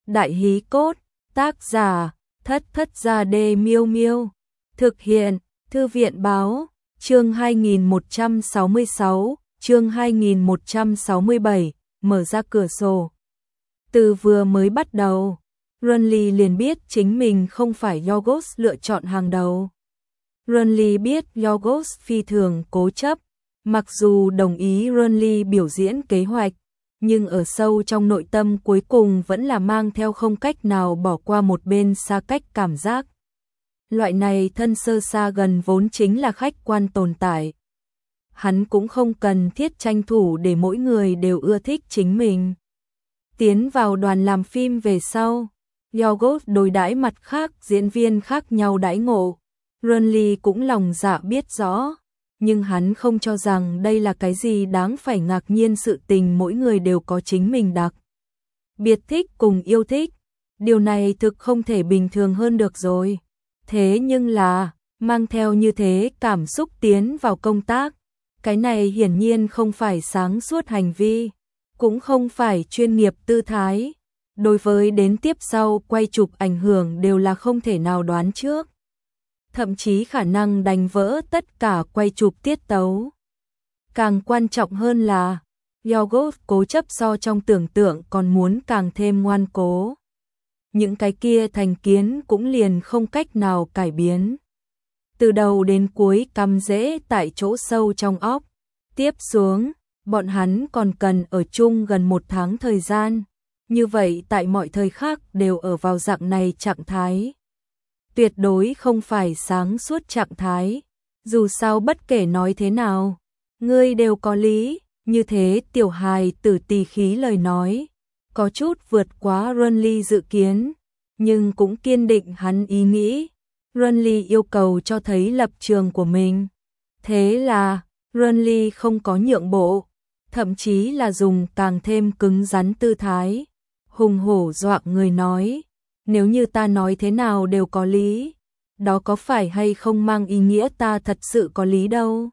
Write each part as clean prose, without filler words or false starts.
Đại hí cốt, tác giả, Thất Thất Gia Đê Miêu Miêu. Thực hiện, Thư viện báo, chương 2166, chương 2167, mở ra cửa sổ. Từ vừa mới bắt đầu, Runly liền biết chính mình không phải Yorgos lựa chọn hàng đầu. Runly biết Yorgos phi thường cố chấp, mặc dù đồng ý Runly biểu diễn kế hoạch, nhưng ở sâu trong nội tâm cuối cùng vẫn là mang theo không cách nào bỏ qua một bên xa cách cảm giác. Loại này thân sơ xa gần vốn chính là khách quan tồn tại. Hắn cũng không cần thiết tranh thủ để mỗi người đều ưa thích chính mình. Tiến vào đoàn làm phim về sau, Yorgos đối đãi mặt khác diễn viên khác nhau đãi ngộ. Runly cũng lòng dạ biết rõ, nhưng hắn không cho rằng đây là cái gì đáng phải ngạc nhiên, sự tình mỗi người đều có chính mình đặc biệt thích cùng yêu thích. Điều này thực không thể bình thường hơn được rồi. Thế nhưng là, mang theo như thế cảm xúc tiến vào công tác, cái này hiển nhiên không phải sáng suốt hành vi, cũng không phải chuyên nghiệp tư thái. Đối với đến tiếp sau quay chụp ảnh hưởng đều là không thể nào đoán trước. Thậm chí khả năng đánh vỡ tất cả quay chụp tiết tấu. Càng quan trọng hơn là, Yorgos cố chấp so trong tưởng tượng còn muốn càng thêm ngoan cố. Những cái kia thành kiến cũng liền không cách nào cải biến. Từ đầu đến cuối cắm rễ tại chỗ sâu trong óc. Tiếp xuống, bọn hắn còn cần ở chung gần 1 tháng thời gian. Như vậy tại mọi thời khắc đều ở vào dạng này trạng thái. Tuyệt đối không phải sáng suốt trạng thái. Dù sao bất kể nói thế nào, ngươi đều có lý. Như thế tiểu hài tử tỳ khí lời nói, có chút vượt quá Runly dự kiến, nhưng cũng kiên định hắn ý nghĩ. Runly yêu cầu cho thấy lập trường của mình. Thế là, Runly không có nhượng bộ, thậm chí là dùng càng thêm cứng rắn tư thái. Hùng hổ dọa người nói, nếu như ta nói thế nào đều có lý, đó có phải hay không mang ý nghĩa ta thật sự có lý đâu.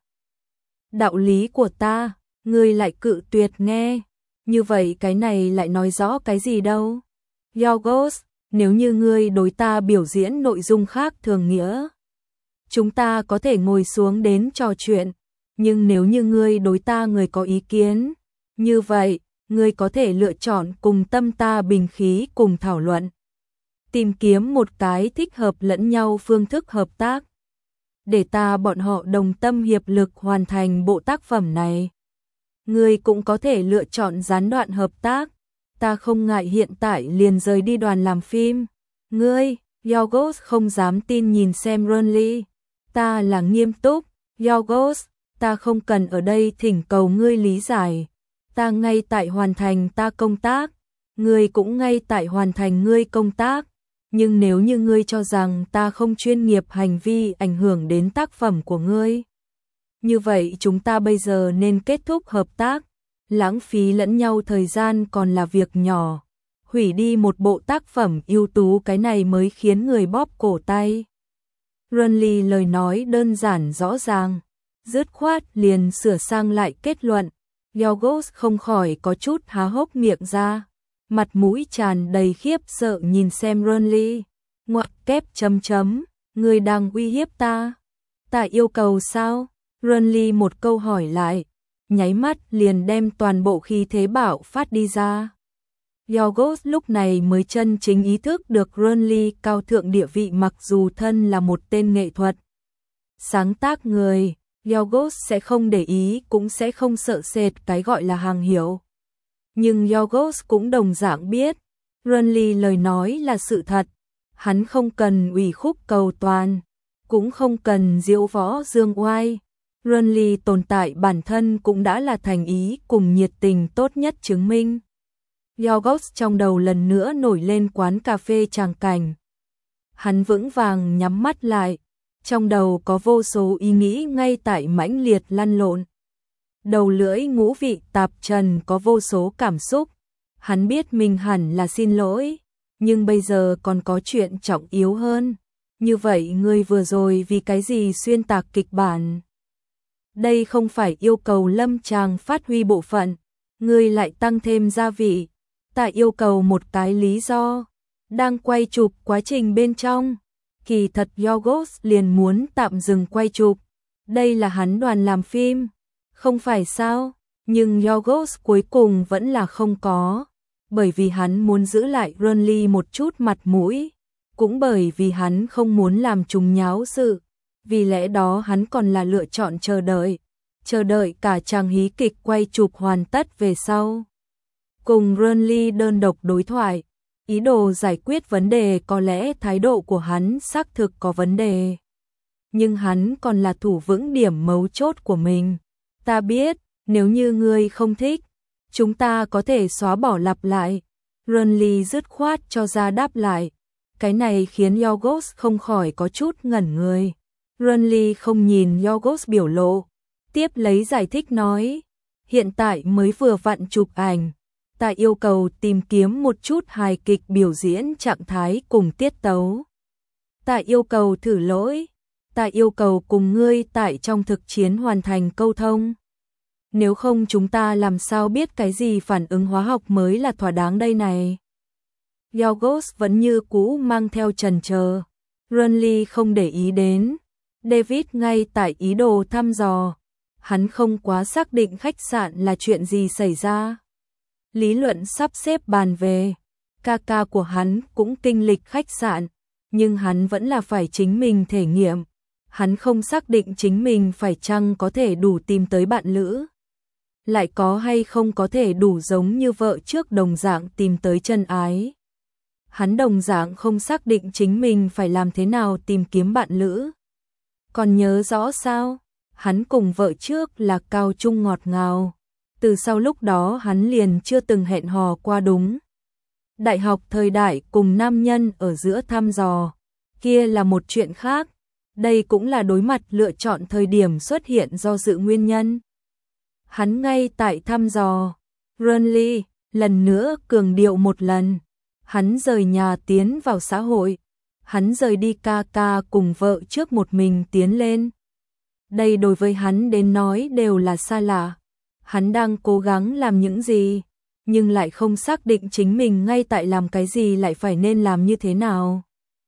Đạo lý của ta, ngươi lại cự tuyệt nghe, như vậy cái này lại nói rõ cái gì đâu. Yorgos, nếu như ngươi đối ta biểu diễn nội dung khác thường nghĩa, chúng ta có thể ngồi xuống đến trò chuyện, nhưng nếu như ngươi đối ta người có ý kiến, như vậy, ngươi có thể lựa chọn cùng tâm ta bình khí cùng thảo luận. Tìm kiếm một cái thích hợp lẫn nhau phương thức hợp tác. Để ta bọn họ đồng tâm hiệp lực hoàn thành bộ tác phẩm này. Ngươi cũng có thể lựa chọn gián đoạn hợp tác. Ta không ngại hiện tại liền rời đi đoàn làm phim. Ngươi, Yorgos không dám tin nhìn xem Runly. Ta là nghiêm túc, Yorgos, ta không cần ở đây thỉnh cầu ngươi lý giải. Ta ngay tại hoàn thành ta công tác. Ngươi cũng ngay tại hoàn thành ngươi công tác. Nhưng nếu như ngươi cho rằng ta không chuyên nghiệp hành vi ảnh hưởng đến tác phẩm của ngươi, như vậy chúng ta bây giờ nên kết thúc hợp tác. Lãng phí lẫn nhau thời gian còn là việc nhỏ. Hủy đi một bộ tác phẩm ưu tú cái này mới khiến người bóp cổ tay. Runly lời nói đơn giản rõ ràng, dứt khoát liền sửa sang lại kết luận. Yorgos không khỏi có chút há hốc miệng ra. Mặt mũi tràn đầy khiếp sợ nhìn xem Runly. Ngoặc kép chấm chấm, ngươi đang uy hiếp ta. Ta yêu cầu sao? Runly một câu hỏi lại, nháy mắt liền đem toàn bộ khí thế bạo phát đi ra. Yorgos lúc này mới chân chính ý thức được Runly cao thượng địa vị, mặc dù thân là một tên nghệ thuật sáng tác người, Yorgos sẽ không để ý cũng sẽ không sợ sệt cái gọi là hàng hiểu. Nhưng Yorgos cũng đồng dạng biết, Runly lời nói là sự thật, hắn không cần ủy khúc cầu toàn, cũng không cần diễu võ dương oai. Runly tồn tại bản thân cũng đã là thành ý cùng nhiệt tình tốt nhất chứng minh. Yorgos trong đầu lần nữa nổi lên quán cà phê tràng cảnh. Hắn vững vàng nhắm mắt lại, trong đầu có vô số ý nghĩ ngay tại mãnh liệt lăn lộn. Đầu lưỡi ngũ vị tạp trần có vô số cảm xúc. Hắn biết mình hẳn là xin lỗi, nhưng bây giờ còn có chuyện trọng yếu hơn. Như vậy ngươi vừa rồi vì cái gì xuyên tạc kịch bản? Đây không phải yêu cầu lâm tràng phát huy bộ phận, ngươi lại tăng thêm gia vị. Ta yêu cầu một cái lý do. Đang quay chụp quá trình bên trong. Kỳ thật Yorgos liền muốn tạm dừng quay chụp. Đây là hắn đoàn làm phim. Không phải sao? Nhưng Yorgos cuối cùng vẫn là không có. Bởi vì hắn muốn giữ lại Renly một chút mặt mũi. Cũng bởi vì hắn không muốn làm chúng nháo sự. Vì lẽ đó hắn còn là lựa chọn chờ đợi. Chờ đợi cả chàng hí kịch quay chụp hoàn tất về sau. Cùng Renly đơn độc đối thoại. Ý đồ giải quyết vấn đề, có lẽ thái độ của hắn xác thực có vấn đề. Nhưng hắn còn là thủ vững điểm mấu chốt của mình. Ta biết, nếu như ngươi không thích, chúng ta có thể xóa bỏ lặp lại. Renly dứt khoát cho ra đáp lại. Cái này khiến Yorgos không khỏi có chút ngẩn người. Renly không nhìn Yorgos biểu lộ. Tiếp lấy giải thích nói. Hiện tại mới vừa vặn chụp ảnh. Ta yêu cầu tìm kiếm một chút hài kịch biểu diễn trạng thái cùng tiết tấu. Ta yêu cầu thử lỗi. Ta yêu cầu cùng ngươi tại trong thực chiến hoàn thành câu thông. Nếu không chúng ta làm sao biết cái gì phản ứng hóa học mới là thỏa đáng đây này. Yorgos vẫn như cũ mang theo chần chờ. Renly không để ý đến. David ngay tại ý đồ thăm dò. Hắn không quá xác định khách sạn là chuyện gì xảy ra. Lý luận sắp xếp bàn về. Ca của hắn cũng kinh lịch khách sạn. Nhưng hắn vẫn là phải chính mình thể nghiệm. Hắn không xác định chính mình phải chăng có thể đủ tìm tới bạn lữ. Lại có hay không có thể đủ giống như vợ trước đồng dạng tìm tới chân ái. Hắn đồng dạng không xác định chính mình phải làm thế nào tìm kiếm bạn lữ. Còn nhớ rõ sao? Hắn cùng vợ trước là cao trung ngọt ngào. Từ sau lúc đó hắn liền chưa từng hẹn hò qua đúng. Đại học thời đại cùng nam nhân ở giữa thăm dò. Kia là một chuyện khác. Đây cũng là đối mặt lựa chọn thời điểm xuất hiện do dự nguyên nhân. Hắn ngay tại thăm dò. Renly, lần nữa cường điệu một lần. Hắn rời nhà tiến vào xã hội. Hắn rời đi ca cùng vợ trước một mình tiến lên. Đây đối với hắn đến nói đều là xa lạ. Hắn đang cố gắng làm những gì, nhưng lại không xác định chính mình ngay tại làm cái gì, lại phải nên làm như thế nào.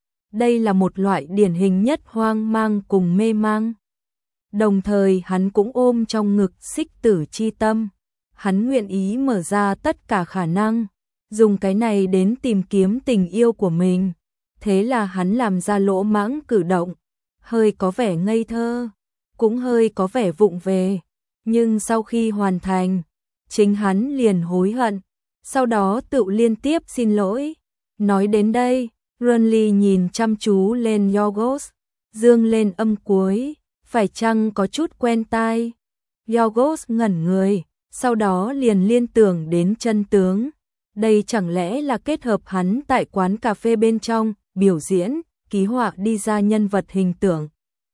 Đây là một loại điển hình nhất hoang mang cùng mê mang. Đồng thời hắn cũng ôm trong ngực xích tử chi tâm. Hắn nguyện ý mở ra tất cả khả năng, dùng cái này đến tìm kiếm tình yêu của mình. Thế là hắn làm ra lỗ mãng cử động, hơi có vẻ ngây thơ, cũng hơi có vẻ vụng về. Nhưng sau khi hoàn thành, chính hắn liền hối hận, sau đó tự liên tiếp xin lỗi. Nói đến đây, Renly nhìn chăm chú lên Yorgos, dương lên âm cuối, phải chăng có chút quen tai. Yorgos ngẩn người, sau đó liền liên tưởng đến chân tướng. Đây chẳng lẽ là kết hợp hắn tại quán cà phê bên trong, biểu diễn, ký họa đi ra nhân vật hình tượng.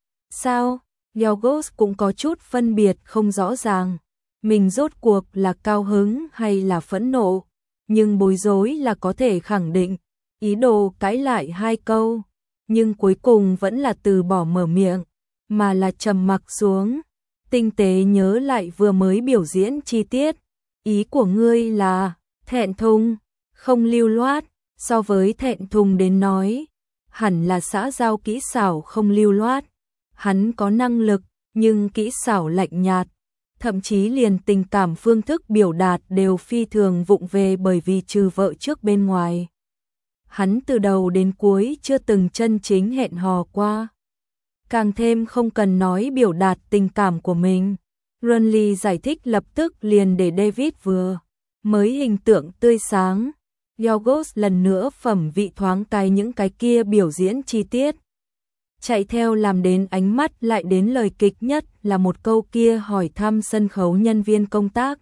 Sao? Yorgos cũng có chút phân biệt không rõ ràng. Mình rốt cuộc là cao hứng hay là phẫn nộ. Nhưng bối rối là có thể khẳng định. Ý đồ cãi lại hai câu. Nhưng cuối cùng vẫn là từ bỏ mở miệng. Mà là trầm mặc xuống. Tinh tế nhớ lại vừa mới biểu diễn chi tiết. Ý của ngươi là thẹn thùng, không lưu loát. So với thẹn thùng đến nói, hẳn là xã giao kỹ xảo không lưu loát. Hắn có năng lực, nhưng kỹ xảo lạnh nhạt. Thậm chí liền tình cảm phương thức biểu đạt đều phi thường vụng về, bởi vì trừ vợ trước bên ngoài. Hắn từ đầu đến cuối chưa từng chân chính hẹn hò qua. Càng thêm không cần nói biểu đạt tình cảm của mình. Renly giải thích lập tức liền để David vừa mới hình tượng tươi sáng. Yorgos lần nữa phẩm vị thoáng cái những cái kia biểu diễn chi tiết. Chạy theo làm đến ánh mắt lại đến lời kịch nhất là một câu kia hỏi thăm sân khấu nhân viên công tác.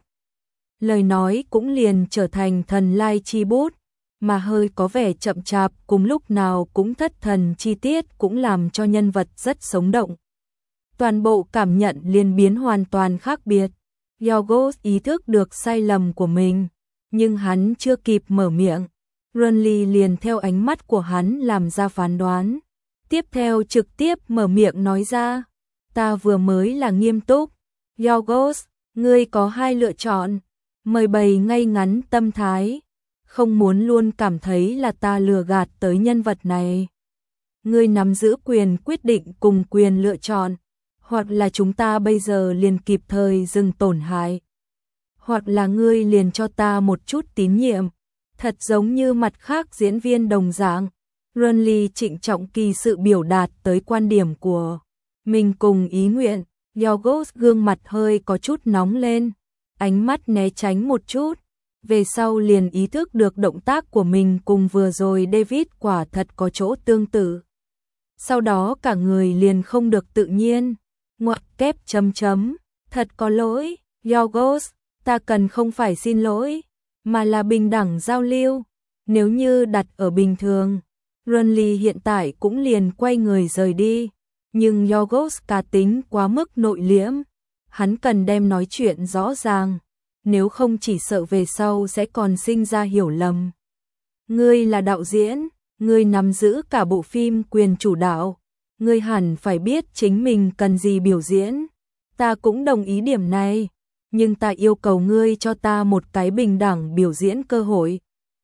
Lời nói cũng liền trở thành thần lai chi bút, mà hơi có vẻ chậm chạp, cùng lúc nào cũng thất thần chi tiết cũng làm cho nhân vật rất sống động. Toàn bộ cảm nhận liền biến hoàn toàn khác biệt. Yorgos ý thức được sai lầm của mình, nhưng hắn chưa kịp mở miệng. Renly liền theo ánh mắt của hắn làm ra phán đoán. Tiếp theo trực tiếp mở miệng nói ra. Ta vừa mới là nghiêm túc. Yorgos, ngươi có hai lựa chọn. Mời bày ngay ngắn tâm thái. không muốn luôn cảm thấy là ta lừa gạt tới nhân vật này. Ngươi nắm giữ quyền quyết định cùng quyền lựa chọn, hoặc là chúng ta bây giờ liền kịp thời dừng tổn hại, hoặc là ngươi liền cho ta một chút tín nhiệm, thật giống như mặt khác diễn viên đồng dạng. Renly trịnh trọng kỳ sự biểu đạt tới quan điểm của mình cùng ý nguyện. Yorgos gương mặt hơi có chút nóng lên, ánh mắt né tránh một chút, về sau liền ý thức được động tác của mình cùng vừa rồi David quả thật có chỗ tương tự. Sau đó cả người liền không được tự nhiên, ngoặc kép chấm chấm, thật có lỗi, Yorgos, ta cần không phải xin lỗi, mà là bình đẳng giao lưu. Nếu như đặt ở bình thường, Renly hiện tại cũng liền quay người rời đi, nhưng Yorgos cá tính quá mức nội liễm, hắn cần đem nói chuyện rõ ràng, nếu không chỉ sợ về sau sẽ còn sinh ra hiểu lầm. Ngươi là đạo diễn, ngươi nắm giữ cả bộ phim quyền chủ đạo, ngươi hẳn phải biết chính mình cần gì biểu diễn. Ta cũng đồng ý điểm này, nhưng ta yêu cầu ngươi cho ta một cái bình đẳng biểu diễn cơ hội.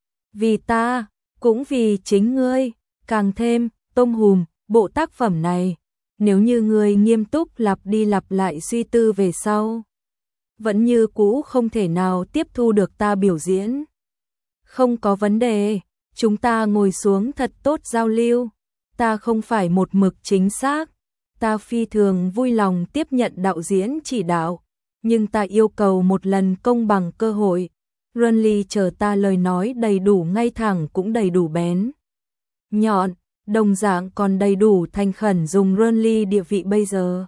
Vì ta, cũng vì chính ngươi, càng thêm, tôm hùm, bộ tác phẩm này, nếu như ngươi nghiêm túc lặp đi lặp lại suy tư về sau, vẫn như cũ không thể nào tiếp thu được ta biểu diễn. Không có vấn đề, chúng ta ngồi xuống thật tốt giao lưu, ta không phải một mực chính xác, ta phi thường vui lòng tiếp nhận đạo diễn chỉ đạo, nhưng ta yêu cầu một lần công bằng cơ hội. Renly chờ ta lời nói đầy đủ ngay thẳng cũng đầy đủ bén nhọn, đồng dạng còn đầy đủ thành khẩn dùng Renly địa vị bây giờ.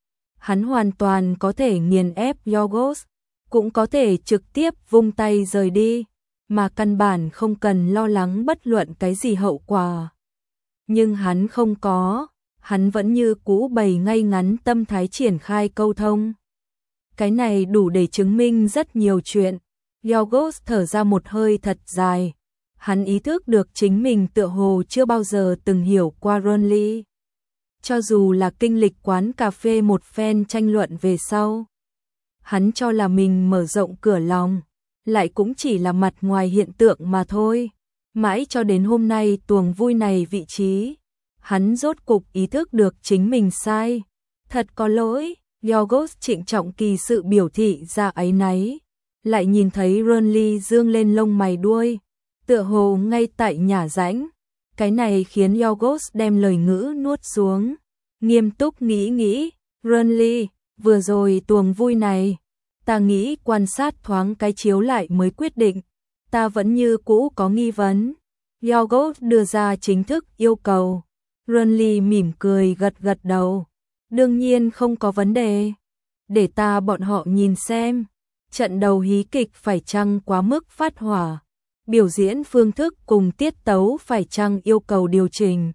Hắn hoàn toàn có thể nghiền ép Yorgos, cũng có thể trực tiếp vung tay rời đi, mà căn bản không cần lo lắng bất luận cái gì hậu quả. Nhưng hắn không có, hắn vẫn như cũ bày ngay ngắn tâm thái triển khai câu thông. Cái này đủ để chứng minh rất nhiều chuyện. Yorgos thở ra một hơi thật dài, hắn ý thức được chính mình tựa hồ chưa bao giờ từng hiểu qua Renly. Cho dù là kinh lịch quán cà phê một phen tranh luận về sau, hắn cho là mình mở rộng cửa lòng, lại cũng chỉ là mặt ngoài hiện tượng mà thôi. Mãi cho đến hôm nay tuồng vui này vị trí, hắn rốt cục ý thức được chính mình sai. Thật có lỗi, Yorgos trịnh trọng kỳ sự biểu thị ra áy náy, lại nhìn thấy Renly dương lên lông mày đuôi, tựa hồ ngay tại nhả rãnh. Cái này khiến Yorgos đem lời ngữ nuốt xuống, nghiêm túc nghĩ, Renly, vừa rồi tuồng vui này, ta nghĩ quan sát thoáng cái chiếu lại mới quyết định, ta vẫn như cũ có nghi vấn. Yorgos đưa ra chính thức yêu cầu, Renly mỉm cười gật gật đầu, đương nhiên không có vấn đề, để ta bọn họ nhìn xem, trận đầu hí kịch phải chăng quá mức phát hỏa, biểu diễn phương thức cùng tiết tấu phải chăng yêu cầu điều chỉnh.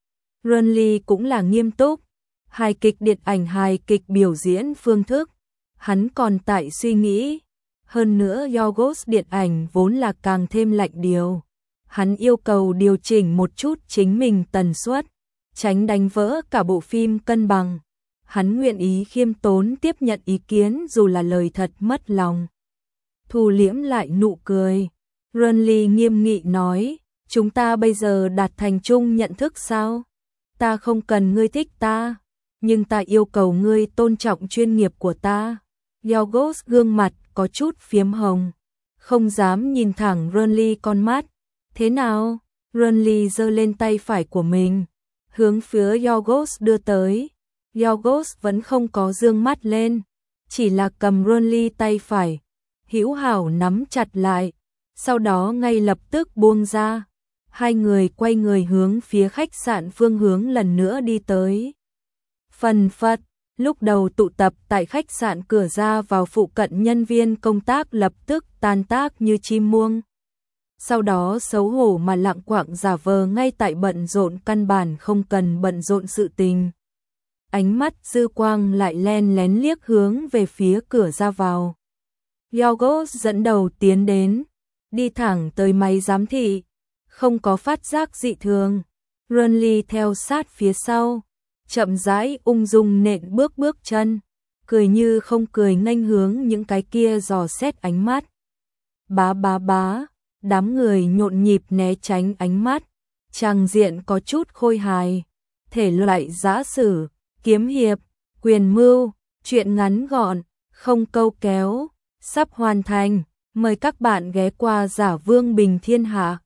Renly cũng là nghiêm túc, hài kịch điện ảnh hài kịch biểu diễn phương thức, hắn còn tại suy nghĩ. Hơn nữa Yorgos điện ảnh vốn là càng thêm lạnh điều, hắn yêu cầu điều chỉnh một chút chính mình tần suất, tránh đánh vỡ cả bộ phim cân bằng. Hắn nguyện ý khiêm tốn tiếp nhận ý kiến dù là lời thật mất lòng. Thu liễm lại nụ cười, Renly nghiêm nghị nói, chúng ta bây giờ đạt thành chung nhận thức sao? Ta không cần ngươi thích ta, nhưng ta yêu cầu ngươi tôn trọng chuyên nghiệp của ta. Yorgos gương mặt có chút phiếm hồng, không dám nhìn thẳng Renly con mắt. Thế nào? Renly giơ lên tay phải của mình, hướng phía Yorgos đưa tới. Yorgos vẫn không có dương mắt lên, chỉ là cầm Renly tay phải, hữu hảo nắm chặt lại, sau đó ngay lập tức buông ra. Hai người quay người hướng phía khách sạn phương hướng lần nữa đi tới. Phần phật, lúc đầu tụ tập tại khách sạn cửa ra vào phụ cận nhân viên công tác lập tức tan tác như chim muông. Sau đó xấu hổ mà lặng quạng giả vờ ngay tại bận rộn căn bản không cần bận rộn sự tình. Ánh mắt dư quang lại len lén liếc hướng về phía cửa ra vào. Yorgos dẫn đầu tiến đến, đi thẳng tới máy giám thị, không có phát giác dị thường. Renly theo sát phía sau, chậm rãi ung dung nện bước chân, cười như không cười nghênh hướng những cái kia dò xét ánh mắt. Bá, đám người nhộn nhịp né tránh ánh mắt, tràng diện có chút khôi hài, thể loại giã sử, kiếm hiệp, quyền mưu, truyện ngắn gọn, không câu kéo, sắp hoàn thành, mời các bạn ghé qua Giả Vương Bình Thiên Hạ.